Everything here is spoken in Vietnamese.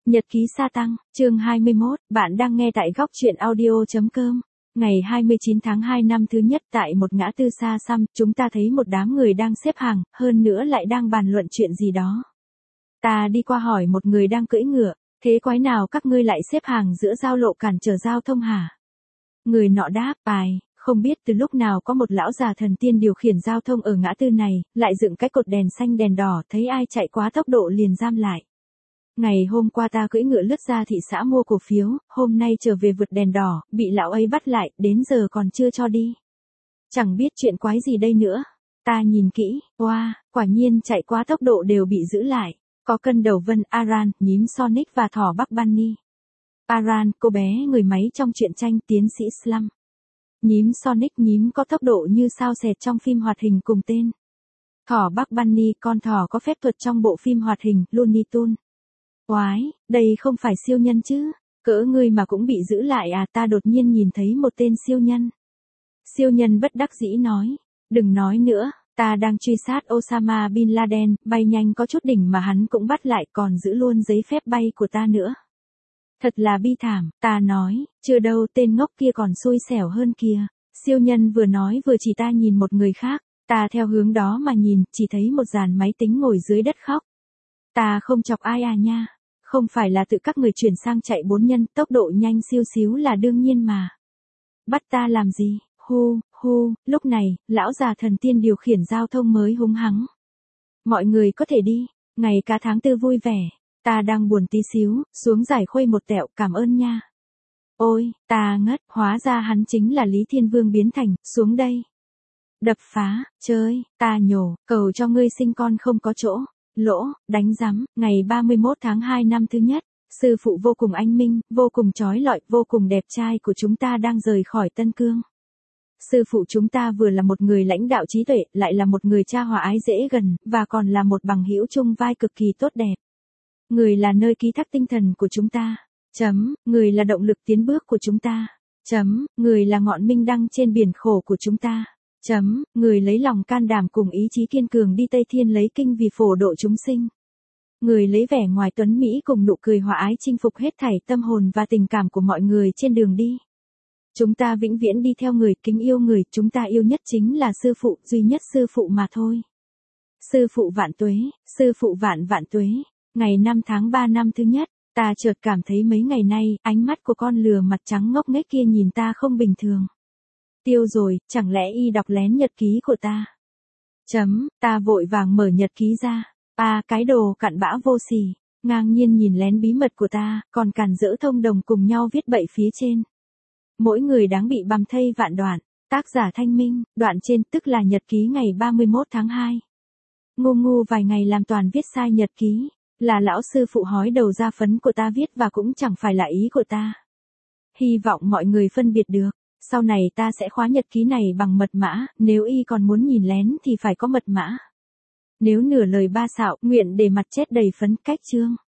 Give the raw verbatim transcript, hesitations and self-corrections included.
Nhật ký sa tăng, chương hai mươi mốt, bạn đang nghe tại góc truyện audio chấm com. Ngày hai mươi chín tháng hai năm thứ nhất tại một ngã tư xa xăm, chúng ta thấy một đám người đang xếp hàng, hơn nữa lại đang bàn luận chuyện gì đó. Ta đi qua hỏi một người đang cưỡi ngựa, thế quái nào các ngươi lại xếp hàng giữa giao lộ cản trở giao thông hả? Người nọ đáp, bài, không biết từ lúc nào có một lão già thần tiên điều khiển giao thông ở ngã tư này, lại dựng cái cột đèn xanh đèn đỏ, thấy ai chạy quá tốc độ liền giam lại. Ngày hôm qua ta cưỡi ngựa lướt ra thị xã mua cổ phiếu, hôm nay trở về vượt đèn đỏ, bị lão ấy bắt lại, đến giờ còn chưa cho đi. Chẳng biết chuyện quái gì đây nữa. Ta nhìn kỹ, wow, quả nhiên chạy quá tốc độ đều bị giữ lại. Có Cân Đầu Vân, Aran, nhím Sonic và thỏ Bắc Bunny. Aran, cô bé người máy trong truyện tranh tiến sĩ Slum. Nhím Sonic, nhím có tốc độ như sao xẹt trong phim hoạt hình cùng tên. Thỏ Bắc Bunny, con thỏ có phép thuật trong bộ phim hoạt hình Looney Tunes. Oái, đây không phải siêu nhân chứ? Cỡ ngươi mà cũng bị giữ lại à? Ta đột nhiên nhìn thấy một tên siêu nhân. Siêu nhân bất đắc dĩ nói, đừng nói nữa, ta đang truy sát Osama Bin Laden, bay nhanh có chút đỉnh mà hắn cũng bắt lại, còn giữ luôn giấy phép bay của ta nữa. Thật là bi thảm, ta nói, chưa đâu, tên ngốc kia còn xui xẻo hơn kìa. Siêu nhân vừa nói vừa chỉ ta nhìn một người khác, ta theo hướng đó mà nhìn, chỉ thấy một dàn máy tính ngồi dưới đất khóc. Ta không chọc ai à nha. Không phải là tự các người chuyển sang chạy bốn nhân, tốc độ nhanh siêu xíu là đương nhiên mà. Bắt ta làm gì? Hu, hu, lúc này, lão già thần tiên điều khiển giao thông mới húng hắng. Mọi người có thể đi, ngày cả tháng tư vui vẻ, ta đang buồn tí xíu, xuống giải khuây một tẹo, cảm ơn nha. Ôi, ta ngất, hóa ra hắn chính là Lý Thiên Vương biến thành, xuống đây. Đập phá, chơi, ta nhổ, cầu cho ngươi sinh con không có chỗ. Lỗ, đánh rắm, ngày ba mươi mốt tháng hai năm thứ nhất, sư phụ vô cùng anh minh, vô cùng chói lọi, vô cùng đẹp trai của chúng ta đang rời khỏi Tân Cương. Sư phụ chúng ta vừa là một người lãnh đạo trí tuệ, lại là một người cha hòa ái dễ gần, và còn là một bằng hữu chung vai cực kỳ tốt đẹp. Người là nơi ký thác tinh thần của chúng ta. Chấm, người là động lực tiến bước của chúng ta. Chấm, người là ngọn minh đăng trên biển khổ của chúng ta. Chấm, người lấy lòng can đảm cùng ý chí kiên cường đi Tây Thiên lấy kinh vì phổ độ chúng sinh. Người lấy vẻ ngoài tuấn mỹ cùng nụ cười hòa ái chinh phục hết thảy tâm hồn và tình cảm của mọi người trên đường đi. Chúng ta vĩnh viễn đi theo người, kính yêu người, chúng ta yêu nhất chính là sư phụ, duy nhất sư phụ mà thôi. Sư phụ vạn tuế, sư phụ vạn vạn tuế. Ngày năm tháng ba năm thứ nhất, ta chợt cảm thấy mấy ngày nay, ánh mắt của con lừa mặt trắng ngốc nghếch kia nhìn ta không bình thường. Tiêu rồi, chẳng lẽ y đọc lén nhật ký của ta? Chấm, ta vội vàng mở nhật ký ra. À, cái đồ cặn bã vô sỉ, ngang nhiên nhìn lén bí mật của ta, còn cản rỡ thông đồng cùng nhau viết bậy phía trên. Mỗi người đáng bị bằm thây vạn đoạn. Tác giả Thanh Minh, đoạn trên tức là nhật ký ngày ba mươi mốt tháng hai. Ngu ngu vài ngày làm toàn viết sai nhật ký, là lão sư phụ hói đầu ra phấn của ta viết và cũng chẳng phải là ý của ta. Hy vọng mọi người phân biệt được. Sau này ta sẽ khóa nhật ký này bằng mật mã, nếu y còn muốn nhìn lén thì phải có mật mã. Nếu nửa lời ba xạo, nguyện để mặt chết đầy phấn cách chương.